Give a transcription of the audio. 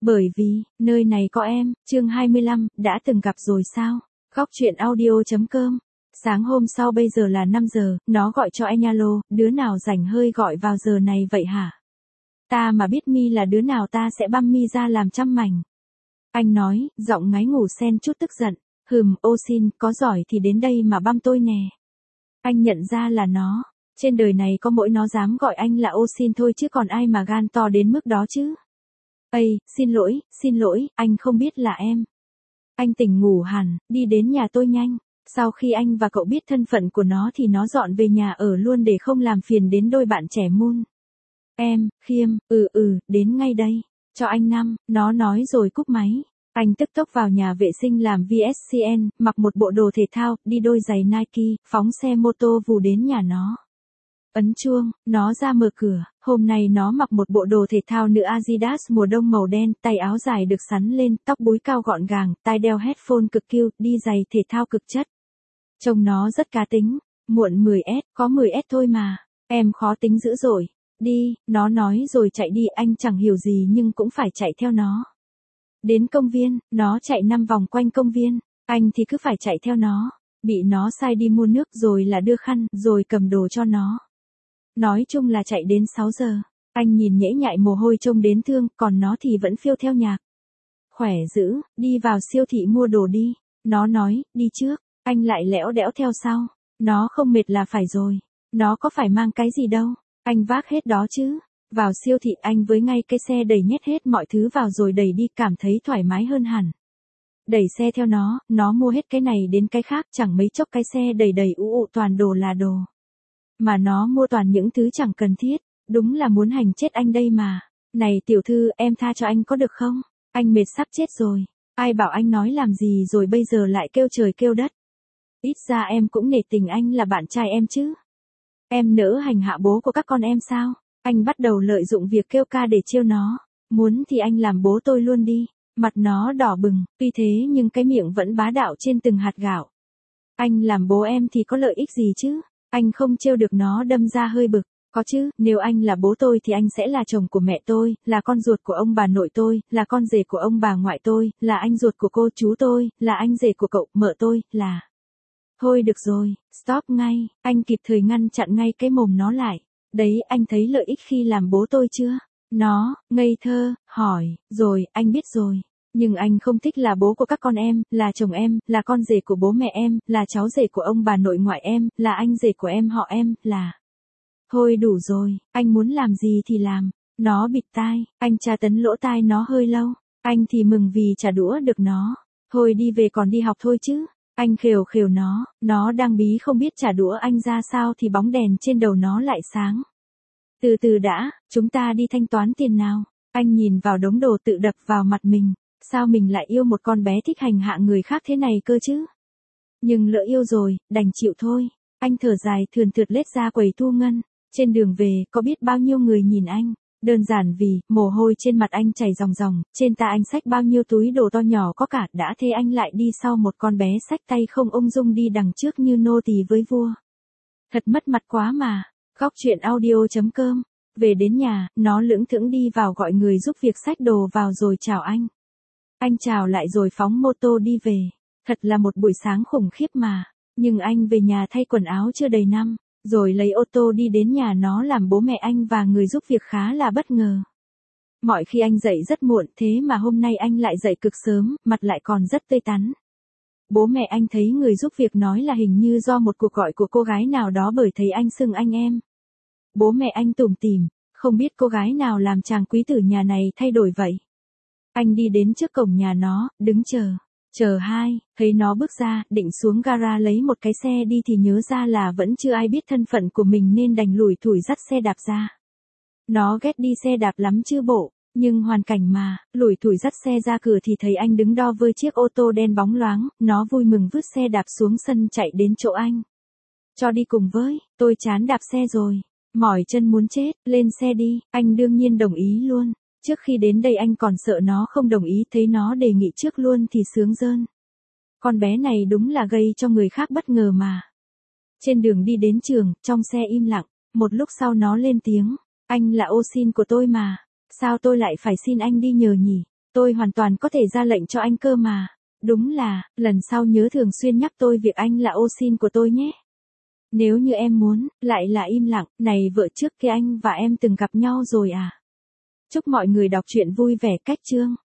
Bởi vì, nơi này có em, chương 25, đã từng gặp rồi sao? Góc chuyện audio.com. Sáng hôm sau bây giờ là 5 giờ, nó gọi cho anh alo, đứa nào rảnh hơi gọi vào giờ này vậy hả? Ta mà biết mi là đứa nào ta sẽ băm mi ra làm trăm mảnh. Anh nói, giọng ngáy ngủ xen chút tức giận. Ô xin, có giỏi thì đến đây mà băm tôi nè. Anh nhận ra là nó. Trên đời này có mỗi nó dám gọi anh là ô xin thôi chứ còn ai mà gan to đến mức đó chứ. Ây, xin lỗi, anh không biết là em. Anh tỉnh ngủ hẳn, đi đến nhà tôi nhanh. Sau khi anh và cậu biết thân phận của nó thì nó dọn về nhà ở luôn để không làm phiền đến đôi bạn trẻ mun. Em, Khiêm, đến ngay đây. Cho anh 5, nó nói rồi cúp máy. Anh tức tốc vào nhà vệ sinh làm VSCN, mặc một bộ đồ thể thao, đi đôi giày Nike, phóng xe mô tô vù đến nhà nó. Ấn chuông, nó ra mở cửa, hôm nay nó mặc một bộ đồ thể thao nữ Adidas mùa đông màu đen, tay áo dài được xắn lên, tóc búi cao gọn gàng, tai đeo headphone cực cute, đi giày thể thao cực chất. Trông nó rất cá tính, muộn 10S, có 10S thôi mà, em khó tính dữ dội. Đi, nó nói rồi chạy đi, anh chẳng hiểu gì nhưng cũng phải chạy theo nó. Đến công viên, nó chạy 5 vòng quanh công viên, anh thì cứ phải chạy theo nó, bị nó sai đi mua nước rồi là đưa khăn, rồi cầm đồ cho nó. Nói chung là chạy đến 6 giờ, anh nhìn nhễ nhại mồ hôi trông đến thương, còn nó thì vẫn phiêu theo nhạc. Khỏe dữ, đi vào siêu thị mua đồ đi, nó nói, đi trước, anh lại lẽo đẽo theo sau, nó không mệt là phải rồi, nó có phải mang cái gì đâu, anh vác hết đó chứ. Vào siêu thị anh với ngay cái xe đẩy nhét hết mọi thứ vào rồi đẩy đi, cảm thấy thoải mái hơn hẳn. Đẩy xe theo nó mua hết cái này đến cái khác, chẳng mấy chốc cái xe đẩy toàn đồ là đồ. Mà nó mua toàn những thứ chẳng cần thiết, đúng là muốn hành chết anh đây mà. Này tiểu thư, em tha cho anh có được không? Anh mệt sắp chết rồi. Ai bảo anh nói làm gì rồi bây giờ lại kêu trời kêu đất. Ít ra em cũng nể tình anh là bạn trai em chứ. Em nỡ hành hạ bố của các con em sao? Anh bắt đầu lợi dụng việc kêu ca để trêu nó. Muốn thì anh làm bố tôi luôn đi. Mặt nó đỏ bừng, tuy thế nhưng cái miệng vẫn bá đạo trên từng hạt gạo. Anh làm bố em thì có lợi ích gì chứ? Anh không trêu được nó đâm ra hơi bực. Có chứ, nếu anh là bố tôi thì anh sẽ là chồng của mẹ tôi, là con ruột của ông bà nội tôi, là con rể của ông bà ngoại tôi, là anh ruột của cô chú tôi, là anh rể của cậu, mợ tôi, là... Thôi được rồi, stop ngay, anh kịp thời ngăn chặn ngay cái mồm nó lại. Đấy, anh thấy lợi ích khi làm bố tôi chưa? Nó, ngây thơ, hỏi, rồi, anh biết rồi. Nhưng anh không thích là bố của các con em, là chồng em, là con rể của bố mẹ em, là cháu rể của ông bà nội ngoại em, là anh rể của em họ em, là... Thôi đủ rồi, anh muốn làm gì thì làm. Nó bịt tai, anh tra tấn lỗ tai nó hơi lâu. Anh thì mừng vì trả đũa được nó. Thôi đi về còn đi học thôi chứ. Anh khều nó đang bí không biết trả đũa anh ra sao thì bóng đèn trên đầu nó lại sáng. Từ từ đã, chúng ta đi thanh toán tiền nào. Anh nhìn vào đống đồ tự đập vào mặt mình. Sao mình lại yêu một con bé thích hành hạ người khác thế này cơ chứ? Nhưng lỡ yêu rồi, đành chịu thôi. Anh thở dài thườn thượt lết ra quầy thu ngân. Trên đường về, có biết bao nhiêu người nhìn anh. Đơn giản vì, mồ hôi trên mặt anh chảy ròng ròng, trên tay anh xách bao nhiêu túi đồ to nhỏ có cả, đã thế anh lại đi sau một con bé xách tay không ung dung đi đằng trước như nô tỳ với vua. Thật mất mặt quá mà. Góc chuyện audio.com. Về đến nhà, nó lững thững đi vào gọi người giúp việc xách đồ vào rồi chào anh. Anh chào lại rồi phóng mô tô đi về. Thật là một buổi sáng khủng khiếp mà. Nhưng anh về nhà thay quần áo chưa đầy năm, rồi lấy ô tô đi đến nhà nó làm bố mẹ anh và người giúp việc khá là bất ngờ. Mọi khi anh dậy rất muộn, thế mà hôm nay anh lại dậy cực sớm, mặt lại còn rất tươi tắn. Bố mẹ anh thấy người giúp việc nói là hình như do một cuộc gọi của cô gái nào đó bởi thấy anh xưng anh em. Bố mẹ anh tủm tỉm, không biết cô gái nào làm chàng quý tử nhà này thay đổi vậy. Anh đi đến trước cổng nhà nó, đứng chờ thấy nó bước ra, định xuống gara lấy một cái xe đi thì nhớ ra là vẫn chưa ai biết thân phận của mình nên đành lủi thủi dắt xe đạp ra. Nó ghét đi xe đạp lắm chứ bộ, nhưng hoàn cảnh mà, lủi thủi dắt xe ra cửa thì thấy anh đứng đo với chiếc ô tô đen bóng loáng, nó vui mừng vứt xe đạp xuống sân chạy đến chỗ anh. Cho đi cùng với, tôi chán đạp xe rồi, mỏi chân muốn chết, lên xe đi, anh đương nhiên đồng ý luôn. Trước khi đến đây anh còn sợ nó không đồng ý, thấy nó đề nghị trước luôn thì sướng rơn. Con bé này đúng là gây cho người khác bất ngờ mà. Trên đường đi đến trường, trong xe im lặng, một lúc sau nó lên tiếng, anh là ô xin của tôi mà, sao tôi lại phải xin anh đi nhờ nhỉ? Tôi hoàn toàn có thể ra lệnh cho anh cơ mà. Đúng là, lần sau nhớ thường xuyên nhắc tôi việc anh là ô sin của tôi nhé. Nếu như em muốn, lại là im lặng, này vợ trước kia anh và em từng gặp nhau rồi à? Chúc mọi người đọc truyện vui vẻ. Cách chương